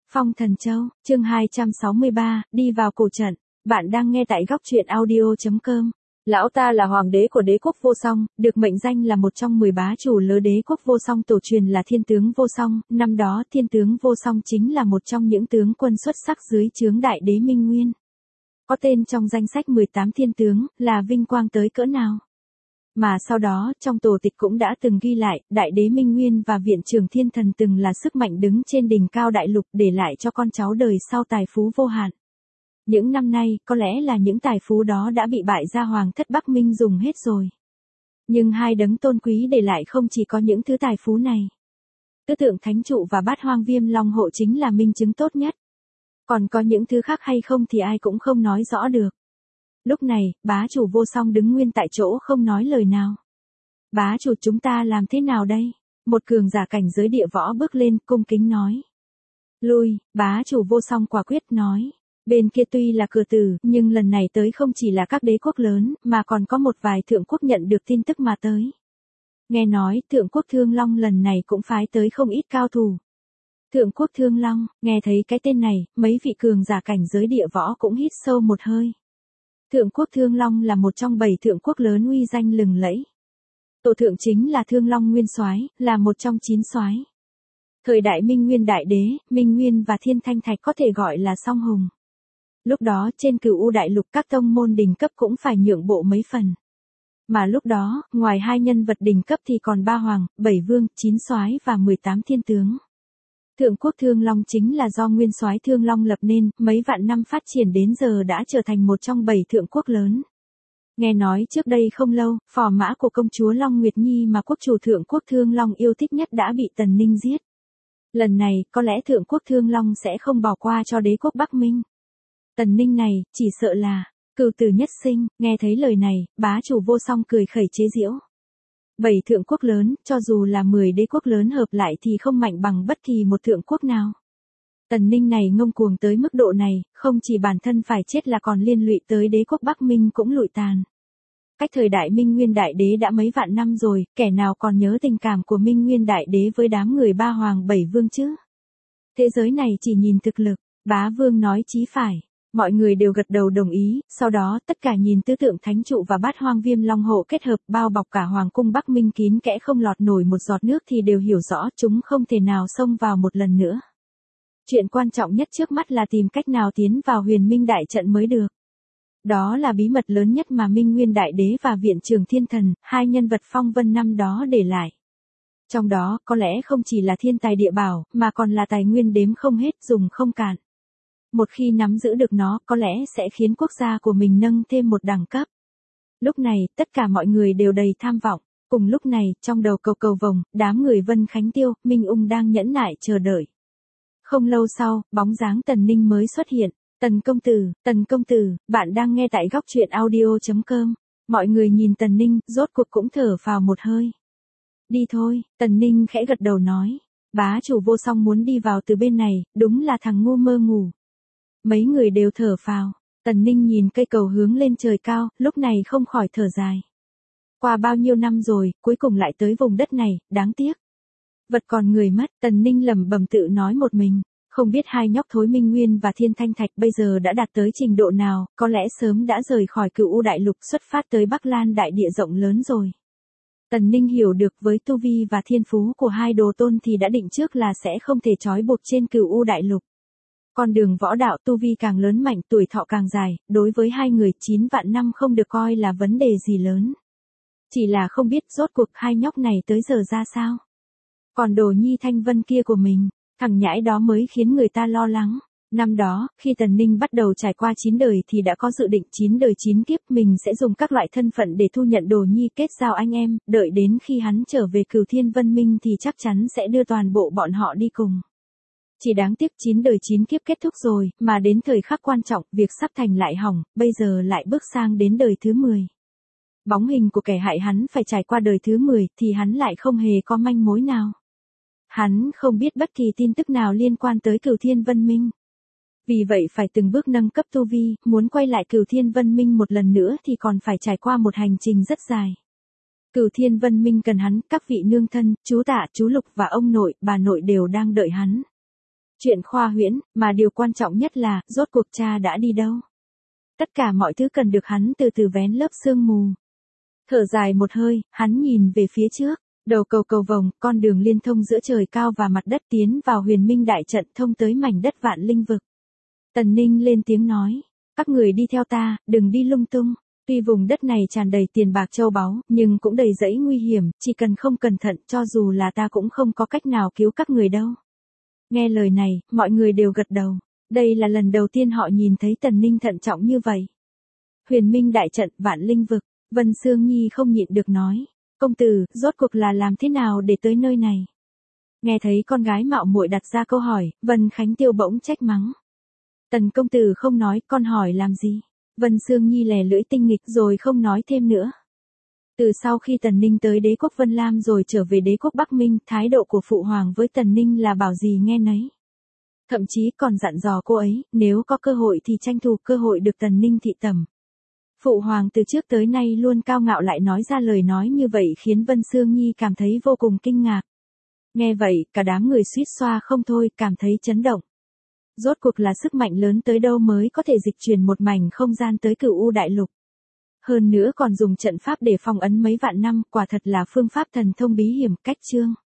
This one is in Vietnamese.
Phong Thần Châu, chương 263, đi vào cổ trận. Bạn đang nghe tại góc truyện audio.com. Lão ta là hoàng đế của đế quốc vô song, được mệnh danh là một trong 10 bá chủ lứa đế quốc vô song, tổ truyền là thiên tướng vô song. Năm đó thiên tướng vô song chính là một trong những tướng quân xuất sắc dưới trướng đại đế Minh Nguyên. Có tên trong danh sách 18 thiên tướng, là vinh quang tới cỡ nào. Mà sau đó, trong tổ tịch cũng đã từng ghi lại, đại đế Minh Nguyên và viện trưởng thiên thần từng là sức mạnh đứng trên đỉnh cao đại lục, để lại cho con cháu đời sau tài phú vô hạn. Những năm nay, có lẽ là những tài phú đó đã bị bại gia hoàng thất Bắc Minh dùng hết rồi. Nhưng hai đấng tôn quý để lại không chỉ có những thứ tài phú này. Tứ tượng thánh trụ và bát hoang viêm long hộ chính là minh chứng tốt nhất. Còn có những thứ khác hay không thì ai cũng không nói rõ được. Lúc này, bá chủ vô song đứng nguyên tại chỗ không nói lời nào. Bá chủ, chúng ta làm thế nào đây? Một cường giả cảnh giới địa võ bước lên, cung kính nói. Lui, bá chủ vô song quả quyết nói. Bên kia tuy là cửa tử, nhưng lần này tới không chỉ là các đế quốc lớn, mà còn có một vài thượng quốc nhận được tin tức mà tới. Nghe nói, thượng quốc Thương Long lần này cũng phái tới không ít cao thủ. Thượng quốc Thương Long, nghe thấy cái tên này, mấy vị cường giả cảnh giới địa võ cũng hít sâu một hơi. Thượng quốc Thương Long là một trong 7 thượng quốc lớn uy danh lừng lẫy. Tổ thượng chính là Thương Long Nguyên Soái, là một trong 9 soái. Thời đại Minh Nguyên đại đế, Minh Nguyên và Thiên Thanh Thạch có thể gọi là song hùng. Lúc đó trên Cửu U đại lục các tông môn đỉnh cấp cũng phải nhượng bộ mấy phần. Mà lúc đó, ngoài hai nhân vật đỉnh cấp thì còn 3 hoàng, 7 vương, 9 soái và 18 thiên tướng. Thượng quốc Thương Long chính là do Nguyên Soái Thương Long lập nên, mấy vạn năm phát triển đến giờ đã trở thành một trong 7 thượng quốc lớn. Nghe nói trước đây không lâu, phò mã của công chúa Long Nguyệt Nhi mà quốc chủ Thượng quốc Thương Long yêu thích nhất đã bị Tần Ninh giết. Lần này, có lẽ Thượng quốc Thương Long sẽ không bỏ qua cho đế quốc Bắc Minh. Tần Ninh này, chỉ sợ là cừu tử nhất sinh. Nghe thấy lời này, bá chủ vô song cười khẩy chế giễu. 7 thượng quốc lớn, cho dù là 10 đế quốc lớn hợp lại thì không mạnh bằng bất kỳ một thượng quốc nào. Tần Ninh này ngông cuồng tới mức độ này, không chỉ bản thân phải chết là còn liên lụy tới đế quốc Bắc Minh cũng lụi tàn. Cách thời đại Minh Nguyên đại đế đã mấy vạn năm rồi, kẻ nào còn nhớ tình cảm của Minh Nguyên đại đế với đám người 3 hoàng 7 vương chứ? Thế giới này chỉ nhìn thực lực, bá vương nói chí phải. Mọi người đều gật đầu đồng ý, sau đó tất cả nhìn tứ tượng thánh trụ và bát hoang viêm long hộ kết hợp bao bọc cả hoàng cung Bắc Minh kín kẽ không lọt nổi một giọt nước thì đều hiểu rõ chúng không thể nào xông vào một lần nữa. Chuyện quan trọng nhất trước mắt là tìm cách nào tiến vào huyền minh đại trận mới được. Đó là bí mật lớn nhất mà Minh Nguyên đại đế và viện trưởng thiên thần, hai nhân vật phong vân năm đó để lại. Trong đó có lẽ không chỉ là thiên tài địa bảo, mà còn là tài nguyên đếm không hết dùng không cạn. Một khi nắm giữ được nó, có lẽ sẽ khiến quốc gia của mình nâng thêm một đẳng cấp. Lúc này, tất cả mọi người đều đầy tham vọng. Cùng lúc này, trong đầu cầu cầu vồng, đám người Vân Khánh Tiêu, Minh Ung đang nhẫn nại chờ đợi. Không lâu sau, bóng dáng Tần Ninh mới xuất hiện. Tần công tử, bạn đang nghe tại góc truyện audio.com. Mọi người nhìn Tần Ninh, rốt cuộc cũng thở phào một hơi. Đi thôi, Tần Ninh khẽ gật đầu nói. Bá chủ vô song muốn đi vào từ bên này, đúng là thằng ngu mơ ngủ. Mấy người đều thở phào. Tần Ninh nhìn cây cầu hướng lên trời cao, lúc này không khỏi thở dài. Qua bao nhiêu năm rồi, cuối cùng lại tới vùng đất này, đáng tiếc. Vật còn người mất, Tần Ninh lẩm bẩm tự nói một mình. Không biết hai nhóc thối Minh Nguyên và Thiên Thanh Thạch bây giờ đã đạt tới trình độ nào, có lẽ sớm đã rời khỏi Cửu U đại lục xuất phát tới Bắc Lan đại địa rộng lớn rồi. Tần Ninh hiểu được với tu vi và thiên phú của hai đồ tôn thì đã định trước là sẽ không thể trói buộc trên Cửu U đại lục. Con đường võ đạo tu vi càng lớn mạnh, tuổi thọ càng dài, đối với hai người 9 vạn năm không được coi là vấn đề gì lớn. Chỉ là không biết rốt cuộc hai nhóc này tới giờ ra sao. Còn đồ nhi Thanh Vân kia của mình, thằng nhãi đó mới khiến người ta lo lắng. Năm đó, khi Tần Ninh bắt đầu trải qua 9 đời thì đã có dự định 9 đời 9 kiếp mình sẽ dùng các loại thân phận để thu nhận đồ nhi kết giao anh em, đợi đến khi hắn trở về Cửu Thiên Vân Minh thì chắc chắn sẽ đưa toàn bộ bọn họ đi cùng. Chỉ đáng tiếc 9 đời 9 kiếp kết thúc rồi, mà đến thời khắc quan trọng, việc sắp thành lại hỏng, bây giờ lại bước sang đến đời thứ 10. Bóng hình của kẻ hại hắn phải trải qua đời thứ 10 thì hắn lại không hề có manh mối nào. Hắn không biết bất kỳ tin tức nào liên quan tới Cửu Thiên Vân Minh. Vì vậy phải từng bước nâng cấp tu vi, muốn quay lại Cửu Thiên Vân Minh một lần nữa thì còn phải trải qua một hành trình rất dài. Cửu Thiên Vân Minh cần hắn, các vị nương thân, chú Tạ, chú Lục và ông nội, bà nội đều đang đợi hắn. Chuyện khoa huyễn, mà điều quan trọng nhất là, rốt cuộc cha đã đi đâu? Tất cả mọi thứ cần được hắn từ từ vén lớp sương mù. Thở dài một hơi, hắn nhìn về phía trước, đầu cầu cầu vồng, con đường liên thông giữa trời cao và mặt đất tiến vào huyền minh đại trận thông tới mảnh đất vạn linh vực. Tần Ninh lên tiếng nói, các người đi theo ta, đừng đi lung tung. Tuy vùng đất này tràn đầy tiền bạc châu báu, nhưng cũng đầy rẫy nguy hiểm, chỉ cần không cẩn thận cho dù là ta cũng không có cách nào cứu các người đâu. Nghe lời này, mọi người đều gật đầu. Đây là lần đầu tiên họ nhìn thấy Tần Ninh thận trọng như vậy. Huyền minh đại trận, vạn linh vực, Vân Sương Nhi không nhịn được nói. Công tử, rốt cuộc là làm thế nào để tới nơi này? Nghe thấy con gái mạo muội đặt ra câu hỏi, Vân Khánh Tiêu bỗng trách mắng. Tần công tử không nói, con hỏi làm gì? Vân Sương Nhi lè lưỡi tinh nghịch rồi không nói thêm nữa. Từ sau khi Tần Ninh tới đế quốc Vân Lam rồi trở về đế quốc Bắc Minh, thái độ của Phụ Hoàng với Tần Ninh là bảo gì nghe nấy. Thậm chí còn dặn dò cô ấy, nếu có cơ hội thì tranh thủ cơ hội được Tần Ninh thị tẩm. Phụ Hoàng từ trước tới nay luôn cao ngạo lại nói ra lời nói như vậy khiến Vân Sương Nhi cảm thấy vô cùng kinh ngạc. Nghe vậy, cả đám người suýt xoa không thôi, cảm thấy chấn động. Rốt cuộc là sức mạnh lớn tới đâu mới có thể dịch chuyển một mảnh không gian tới Cửu U đại lục. Hơn nữa còn dùng trận pháp để phong ấn mấy vạn năm, quả thật là phương pháp thần thông bí hiểm, cách chương.